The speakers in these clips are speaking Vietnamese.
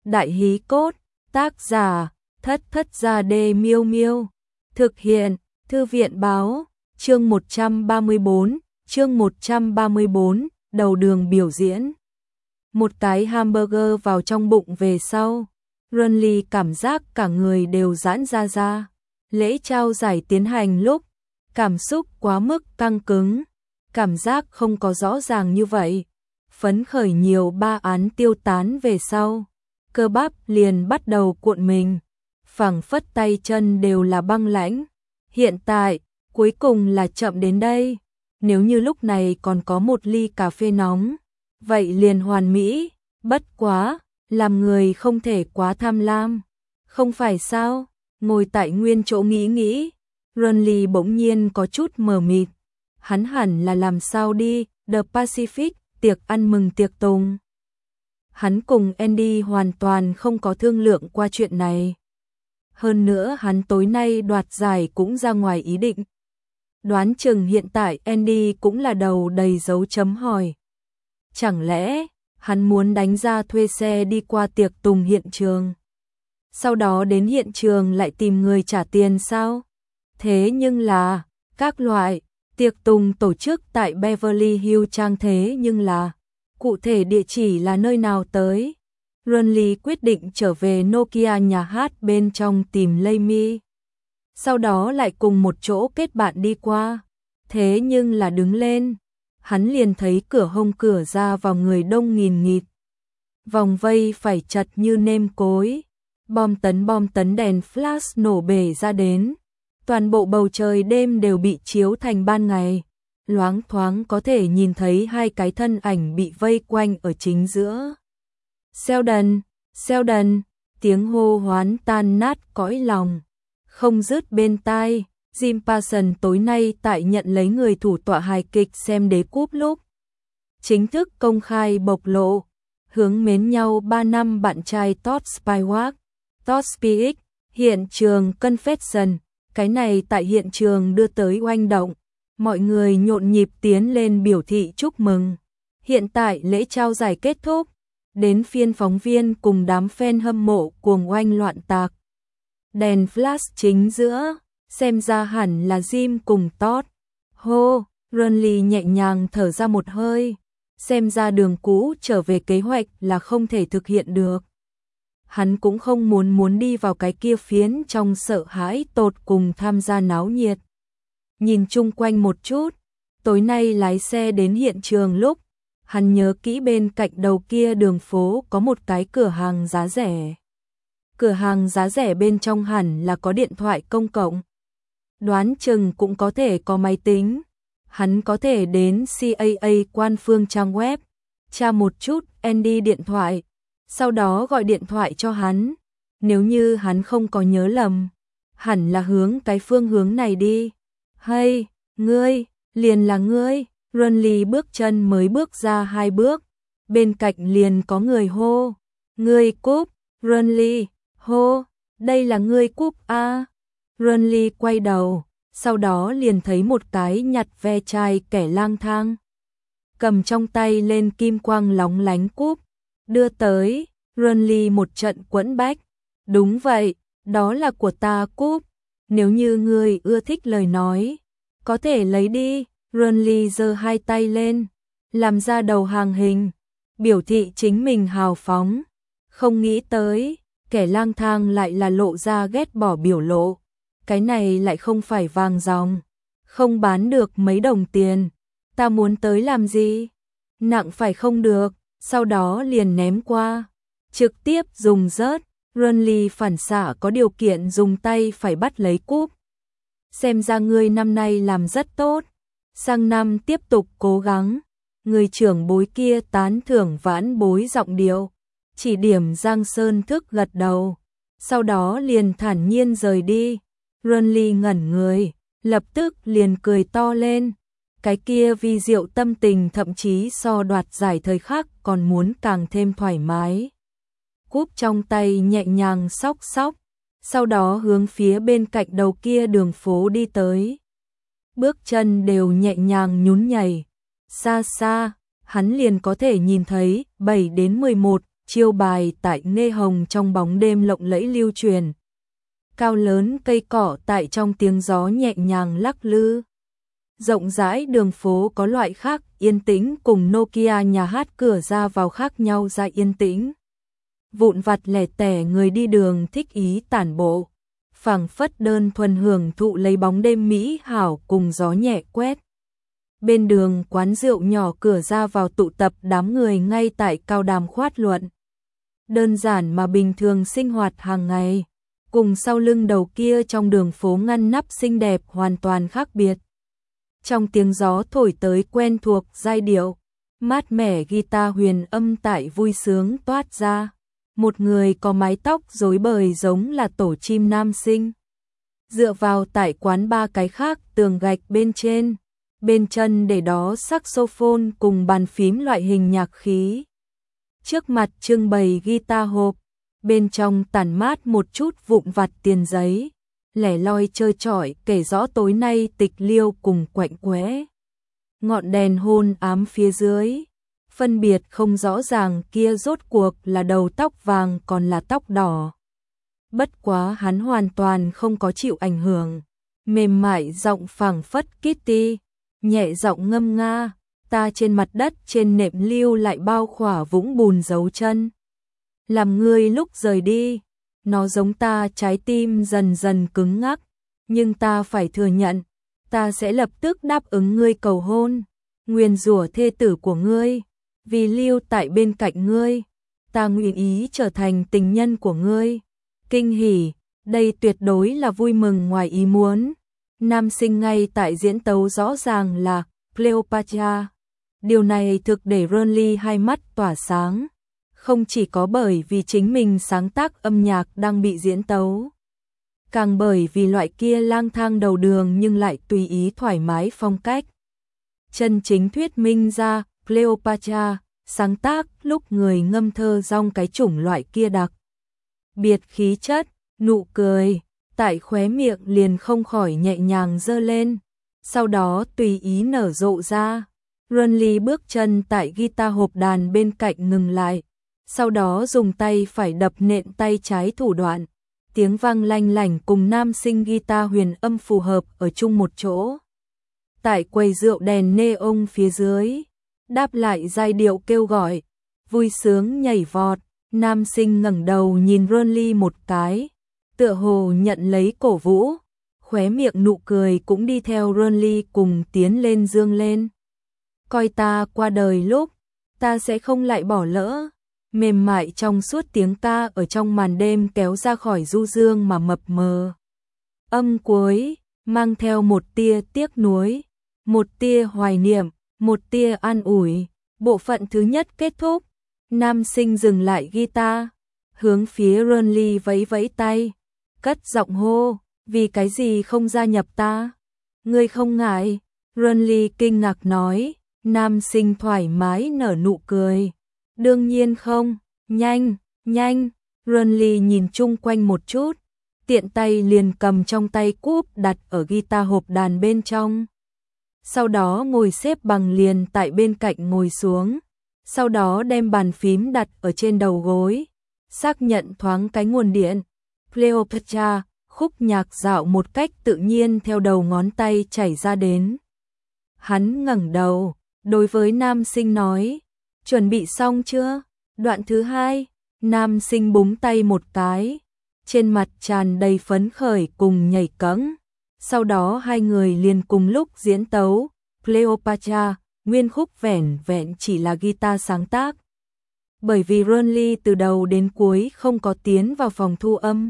Đại hí cốt, tác giả, Thất Thất Gia Đê Miêu Miêu. Thực hiện, Thư viện báo, chương 134, đầu đường biểu diễn. Một cái hamburger vào trong bụng về sau, Runly cảm giác cả người đều giãn ra. Lễ trao giải tiến hành lúc, cảm xúc quá mức căng cứng, cảm giác không có rõ ràng như vậy. Phấn khởi nhiều ba án tiêu tán về sau, cơ bắp liền bắt đầu cuộn mình, phảng phất tay chân đều là băng lãnh. Hiện tại, cuối cùng là chậm đến đây, nếu như lúc này còn có một ly cà phê nóng, vậy liền hoàn mỹ, bất quá, làm người không thể quá tham lam. Không phải sao? Ngồi tại nguyên chỗ nghĩ, Runly bỗng nhiên có chút mờ mịt. Hắn hẳn là làm sao đi The Pacific, tiệc ăn mừng tiệc tùng. Hắn cùng Andy hoàn toàn không có thương lượng qua chuyện này. Hơn nữa hắn tối nay đoạt giải cũng ra ngoài ý định. Đoán chừng hiện tại Andy cũng là đầu đầy dấu chấm hỏi. Chẳng lẽ hắn muốn đánh ra thuê xe đi qua tiệc tùng hiện trường, sau đó đến hiện trường lại tìm người trả tiền sao? Thế nhưng là, các loại tiệc tùng tổ chức tại Beverly Hills trang thế nhưng là, cụ thể địa chỉ là nơi nào tới? Runly quyết định trở về Nokia nhà hát bên trong tìm Laymi. Sau đó lại cùng một chỗ kết bạn đi qua. Thế nhưng là đứng lên, hắn liền thấy cửa ra vào người đông nghìn nghịt. Vòng vây phải chật như nêm cối. Bom tấn đèn flash nổ bể ra đến. Toàn bộ bầu trời đêm đều bị chiếu thành ban ngày. Loáng thoáng có thể nhìn thấy hai cái thân ảnh bị vây quanh ở chính giữa. Sheldon, tiếng hô hoán tan nát cõi lòng. Không dứt bên tai, Jim Parsons tối nay tại nhận lấy người thủ tọa hài kịch xem đế cúp lúc. Chính thức công khai bộc lộ, hướng mến nhau 3 năm bạn trai Todd Spiegel, hiện trường Confession, cái này tại hiện trường đưa tới oanh động. Mọi người nhộn nhịp tiến lên biểu thị chúc mừng. Hiện tại lễ trao giải kết thúc, đến phiên phóng viên cùng đám fan hâm mộ cuồng oanh loạn tạc. Đèn flash chính giữa, xem ra hẳn là Jim cùng Todd. Hô, Runly nhẹ nhàng thở ra một hơi, xem ra đường cũ trở về kế hoạch là không thể thực hiện được. Hắn cũng không muốn đi vào cái kia phiến trong sợ hãi tột cùng tham gia náo nhiệt. Nhìn chung quanh một chút, tối nay lái xe đến hiện trường lúc, hắn nhớ kỹ bên cạnh đầu kia đường phố có một cái cửa hàng giá rẻ. Cửa hàng giá rẻ bên trong hẳn là có điện thoại công cộng. Đoán chừng cũng có thể có máy tính. Hắn có thể đến CAA quan phương trang web, tra một chút Andy điện thoại, sau đó gọi điện thoại cho hắn. Nếu như hắn không có nhớ lầm, hẳn là hướng cái phương hướng này đi. Hay, ngươi, liền là ngươi. Runly bước chân mới bước ra 2 bước, bên cạnh liền có người hô, ngươi Cúp. Runly hô, đây là ngươi Cúp a. Runly quay đầu, sau đó liền thấy một cái nhặt ve chai kẻ lang thang, cầm trong tay lên kim quang lóng lánh cúp, đưa tới. Runly một trận quẫn bách, đúng vậy, đó là của ta Cúp, nếu như ngươi ưa thích lời nói, có thể lấy đi. Runly giơ 2 tay lên, làm ra đầu hàng hình, biểu thị chính mình hào phóng. Không nghĩ tới, kẻ lang thang lại là lộ ra ghét bỏ biểu lộ. Cái này lại không phải vàng ròng, không bán được mấy đồng tiền, ta muốn tới làm gì? Nặng phải không được, sau đó liền ném qua, trực tiếp dùng rớt. Runly phản xạ có điều kiện dùng tay phải bắt lấy cúp. Xem ra ngươi năm nay làm rất tốt, sang năm tiếp tục cố gắng. Người trưởng bối kia tán thưởng vãn bối giọng điệu, chỉ điểm Giang Sơn Thức gật đầu, sau đó liền thản nhiên rời đi. Runly ngẩn người, lập tức liền cười to lên. Cái kia vi diệu tâm tình thậm chí so đoạt giải thời khắc còn muốn càng thêm thoải mái. Cúp trong tay nhẹ nhàng xóc, sau đó hướng phía bên cạnh đầu kia đường phố đi tới. Bước chân đều nhẹ nhàng nhún nhảy. Xa xa, hắn liền có thể nhìn thấy 7 đến 11 chiêu bài tại Nghe Hồng trong bóng đêm lộng lẫy lưu truyền. Cao lớn cây cỏ tại trong tiếng gió nhẹ nhàng lắc lư. Rộng rãi đường phố có loại khác yên tĩnh cùng Nokia nhà hát cửa ra vào khác nhau ra yên tĩnh. Vụn vặt lẻ tẻ người đi đường thích ý tản bộ, phảng phất đơn thuần hưởng thụ lấy bóng đêm mỹ hảo cùng gió nhẹ quét. Bên đường quán rượu nhỏ cửa ra vào tụ tập đám người ngay tại cao đàm khoát luận. Đơn giản mà bình thường sinh hoạt hàng ngày, cùng sau lưng đầu kia trong đường phố ngăn nắp xinh đẹp hoàn toàn khác biệt. Trong tiếng gió thổi tới quen thuộc giai điệu, mát mẻ guitar huyền âm tại vui sướng toát ra. Một người có mái tóc rối bời giống là tổ chim nam sinh. Dựa vào tại quán ba cái khác tường gạch bên trên. Bên chân để đó saxophone cùng bàn phím loại hình nhạc khí. Trước mặt trưng bày guitar hộp, bên trong tản mát một chút vụn vặt tiền giấy, lẻ loi chơi chọi kể rõ tối nay tịch liêu cùng quạnh quẽ. Ngọn đèn hôn ám phía dưới, phân biệt không rõ ràng kia rốt cuộc là đầu tóc vàng còn là tóc đỏ. Bất quá hắn hoàn toàn không có chịu ảnh hưởng, mềm mại giọng phảng phất Kitty, nhẹ giọng ngâm nga, ta trên mặt đất trên nệm lưu lại bao khỏa vũng bùn dấu chân. Làm ngươi lúc rời đi, nó giống ta trái tim dần dần cứng ngắc, nhưng ta phải thừa nhận, ta sẽ lập tức đáp ứng ngươi cầu hôn, nguyền rủa thê tử của ngươi, vì lưu tại bên cạnh ngươi, ta nguyện ý trở thành tình nhân của ngươi. Kinh hỉ, đây tuyệt đối là vui mừng ngoài ý muốn. Nam sinh ngay tại diễn tấu rõ ràng là Cleopatra. Điều này thực để Ronly hai mắt tỏa sáng. Không chỉ có bởi vì chính mình sáng tác âm nhạc đang bị diễn tấu, càng bởi vì loại kia lang thang đầu đường nhưng lại tùy ý thoải mái phong cách. Chân chính thuyết minh ra, Cleopatra sáng tác lúc người ngâm thơ rong cái chủng loại kia đặc biệt khí chất, nụ cười tại khóe miệng liền không khỏi nhẹ nhàng giơ lên, sau đó tùy ý nở rộ ra. Ronly bước chân tại guitar hộp đàn bên cạnh ngừng lại, sau đó dùng tay phải đập nện tay trái thủ đoạn, tiếng vang lanh lảnh cùng nam sinh guitar huyền âm phù hợp ở chung một chỗ. Tại quầy rượu đèn neon phía dưới, đáp lại giai điệu kêu gọi, vui sướng nhảy vọt, nam sinh ngẩng đầu nhìn Ronly một cái, tựa hồ nhận lấy cổ vũ, khóe miệng nụ cười cũng đi theo Ronly cùng tiến lên dương lên. Coi ta qua đời lúc, ta sẽ không lại bỏ lỡ. Mềm mại trong suốt tiếng ca ở trong màn đêm kéo ra khỏi du dương mà mập mờ. Âm cuối, mang theo một tia tiếc nuối, một tia hoài niệm, một tia an ủi. Bộ phận thứ nhất kết thúc, nam sinh dừng lại guitar, hướng phía Ronly vẫy vẫy tay, cất giọng hô, vì cái gì không gia nhập ta? Ngươi không ngại? Ronly kinh ngạc nói, nam sinh thoải mái nở nụ cười. Đương nhiên không, nhanh, nhanh. Ronly nhìn chung quanh một chút, tiện tay liền cầm trong tay cúp đặt ở guitar hộp đàn bên trong. Sau đó ngồi xếp bằng liền tại bên cạnh ngồi xuống, sau đó đem bàn phím đặt ở trên đầu gối, xác nhận thoáng cái nguồn điện. Cleopatra, khúc nhạc dạo một cách tự nhiên theo đầu ngón tay chảy ra đến. Hắn ngẩng đầu, đối với nam sinh nói, chuẩn bị xong chưa? Đoạn thứ hai, nam sinh búng tay một cái, trên mặt tràn đầy phấn khởi cùng nhảy cẫng. Sau đó hai người liền cùng lúc diễn tấu, Cleopatra, nguyên khúc vẻn vẹn chỉ là guitar sáng tác. Bởi vì Ronly từ đầu đến cuối không có tiến vào phòng thu âm,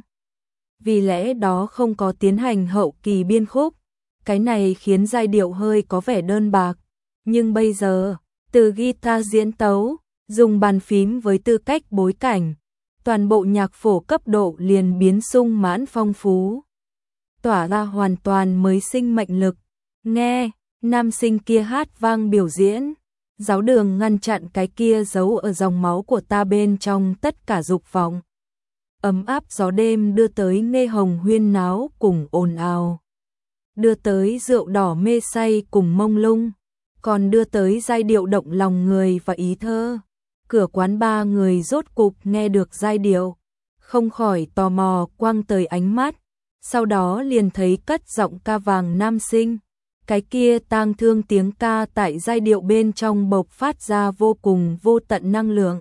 vì lẽ đó không có tiến hành hậu kỳ biên khúc, cái này khiến giai điệu hơi có vẻ đơn bạc. Nhưng bây giờ, từ guitar diễn tấu, dùng bàn phím với tư cách bối cảnh, toàn bộ nhạc phổ cấp độ liền biến sung mãn phong phú, tỏa ra hoàn toàn mới sinh mệnh lực. Nghe, nam sinh kia hát vang biểu diễn, giáo đường ngăn chặn cái kia giấu ở dòng máu của ta bên trong tất cả dục vọng. Ấm áp gió đêm đưa tới nghe hồng huyên náo cùng ồn ào, đưa tới rượu đỏ mê say cùng mông lung, còn đưa tới giai điệu động lòng người và ý thơ. Cửa quán ba người rốt cục nghe được giai điệu, không khỏi tò mò quăng tới ánh mắt, sau đó liền thấy cất giọng ca vàng nam sinh. Cái kia tang thương tiếng ca tại giai điệu bên trong bộc phát ra vô cùng vô tận năng lượng.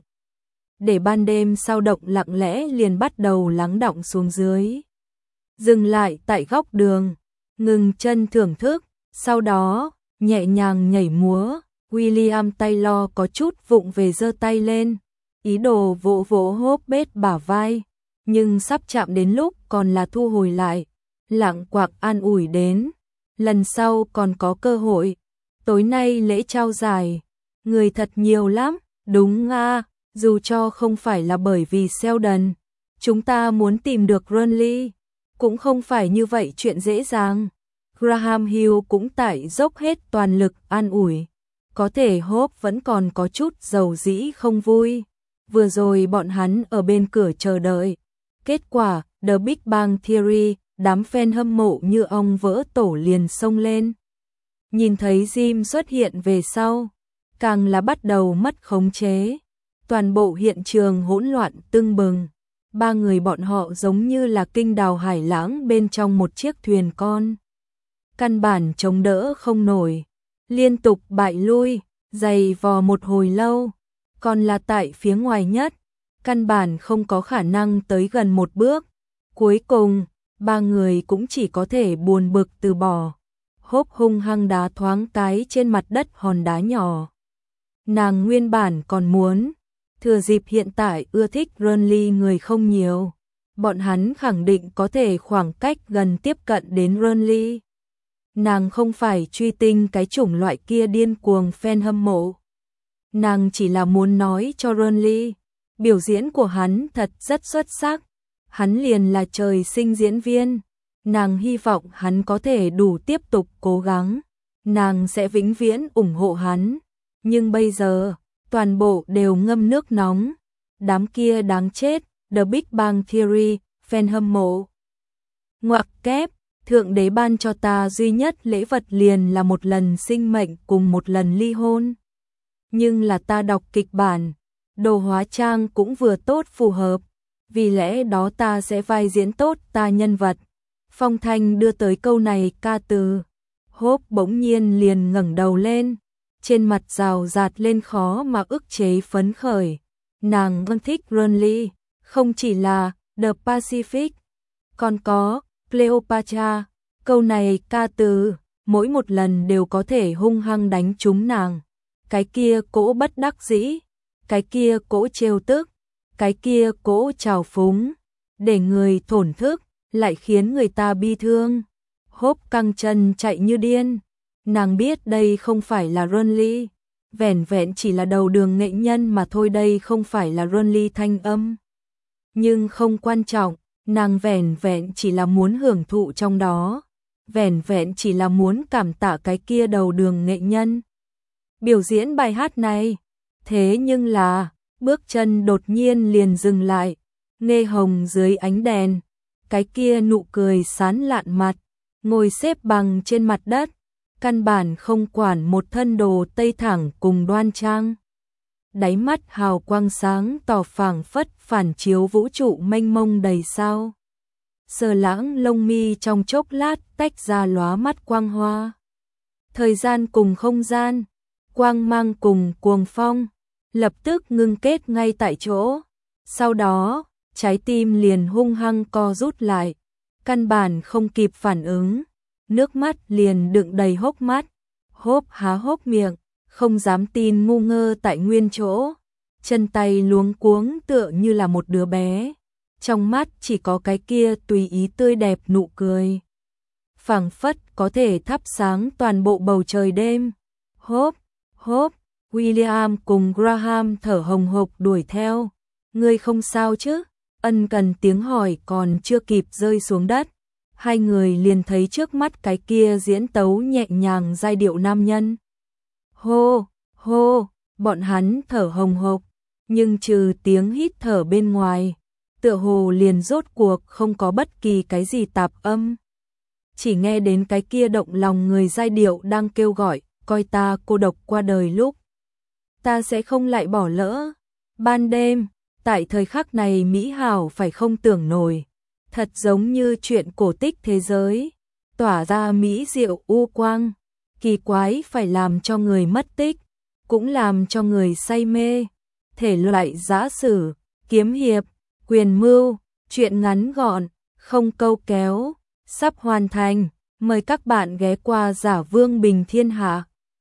Để ban đêm sao động lặng lẽ liền bắt đầu lắng đọng xuống dưới. Dừng lại tại góc đường, ngừng chân thưởng thức, sau đó nhẹ nhàng nhảy múa. William Taylor có chút vụng về giơ tay lên, ý đồ vỗ vỗ Hobbit bả vai, nhưng sắp chạm đến lúc còn là thu hồi lại, lặng quạc an ủi đến. Lần sau còn có cơ hội, tối nay lễ trao giải, người thật nhiều lắm, đúng à, dù cho không phải là bởi vì Sheldon, chúng ta muốn tìm được Renly, cũng không phải như vậy chuyện dễ dàng. Graham Hill cũng tại dốc hết toàn lực an ủi, có thể Hope vẫn còn có chút dầu dĩ không vui. Vừa rồi bọn hắn ở bên cửa chờ đợi, kết quả The Big Bang Theory, đám fan hâm mộ như ong vỡ tổ liền xông lên. Nhìn thấy Jim xuất hiện về sau, càng là bắt đầu mất khống chế. Toàn bộ hiện trường hỗn loạn tưng bừng. Ba người bọn họ giống như là kinh đào hải lãng bên trong một chiếc thuyền con. Căn bản chống đỡ không nổi, liên tục bại lui, giày vò một hồi lâu, còn là tại phía ngoài nhất, căn bản không có khả năng tới gần một bước. Cuối cùng, ba người cũng chỉ có thể buồn bực từ bỏ. Hốp hung hăng đá thoáng cái trên mặt đất hòn đá nhỏ. Nàng nguyên bản còn muốn thừa dịp hiện tại ưa thích Renly người không nhiều, bọn hắn khẳng định có thể khoảng cách gần tiếp cận đến Renly. Nàng không phải truy tinh cái chủng loại kia điên cuồng fan hâm mộ. Nàng chỉ là muốn nói cho Renly, biểu diễn của hắn thật rất xuất sắc. Hắn liền là trời sinh diễn viên. Nàng hy vọng hắn có thể đủ tiếp tục cố gắng. Nàng sẽ vĩnh viễn ủng hộ hắn. Nhưng bây giờ, toàn bộ đều ngâm nước nóng. Đám kia đáng chết, The Big Bang Theory, fan hâm mộ. Ngoặc kép, Thượng Đế ban cho ta duy nhất lễ vật liền là một lần sinh mệnh cùng một lần ly hôn. Nhưng là ta đọc kịch bản, đồ hóa trang cũng vừa tốt phù hợp. Vì lẽ đó ta sẽ vai diễn tốt ta nhân vật. Phong Thanh đưa tới câu này ca từ. Hốp bỗng nhiên liền ngẩng đầu lên, trên mặt rào rạt lên khó mà ức chế phấn khởi. Nàng vẫn thích Renly, không chỉ là The Pacific, còn có Cleopatra. Câu này ca từ, mỗi một lần đều có thể hung hăng đánh trúng nàng. Cái kia cỗ bất đắc dĩ, cái kia cỗ trêu tức, cái kia cỗ trào phúng, để người thổn thức, lại khiến người ta bi thương. Hốp căng chân chạy như điên. Nàng biết đây không phải là Renly, vẻn vẹn chỉ là đầu đường nghệ nhân mà thôi, đây không phải là Renly thanh âm. Nhưng không quan trọng, nàng vẻn vẹn chỉ là muốn hưởng thụ trong đó, vẻn vẹn chỉ là muốn cảm tạ cái kia đầu đường nghệ nhân. Biểu diễn bài hát này, thế nhưng là, bước chân đột nhiên liền dừng lại, nghe hồng dưới ánh đèn, cái kia nụ cười sán lạn mặt, ngồi xếp bằng trên mặt đất, căn bản không quản một thân đồ tây thẳng cùng đoan trang. Đáy mắt hào quang sáng tỏ phảng phất phản chiếu vũ trụ mênh mông đầy sao. Sờ lãng lông mi trong chốc lát tách ra lóa mắt quang hoa. Thời gian cùng không gian, quang mang cùng cuồng phong, lập tức ngưng kết ngay tại chỗ. Sau đó, trái tim liền hung hăng co rút lại, căn bản không kịp phản ứng, nước mắt liền đựng đầy hốc mắt. Hốp há hốc miệng, không dám tin, ngu ngơ tại nguyên chỗ, chân tay luống cuống tựa như là một đứa bé. Trong mắt chỉ có cái kia tùy ý tươi đẹp nụ cười, phảng phất có thể thắp sáng toàn bộ bầu trời đêm. Hốp, hốp, William cùng Graham thở hồng hộc đuổi theo. Ngươi không sao chứ? Ân cần tiếng hỏi còn chưa kịp rơi xuống đất, hai người liền thấy trước mắt cái kia diễn tấu nhẹ nhàng giai điệu nam nhân. Hô, hô, bọn hắn thở hồng hộc, nhưng trừ tiếng hít thở bên ngoài, tựa hồ liền rốt cuộc không có bất kỳ cái gì tạp âm. Chỉ nghe đến cái kia động lòng người giai điệu đang kêu gọi, coi ta cô độc qua đời lúc. Ta sẽ không lại bỏ lỡ. Ban đêm, tại thời khắc này mỹ hảo phải không tưởng nổi, thật giống như chuyện cổ tích thế giới, tỏa ra mỹ diệu u quang, kỳ quái phải làm cho người mất tích, cũng làm cho người say mê. Thể loại giã sử, kiếm hiệp, quyền mưu, truyện ngắn gọn, không câu kéo, sắp hoàn thành. Mời các bạn ghé qua Giả Vương Bình Thiên Hạ.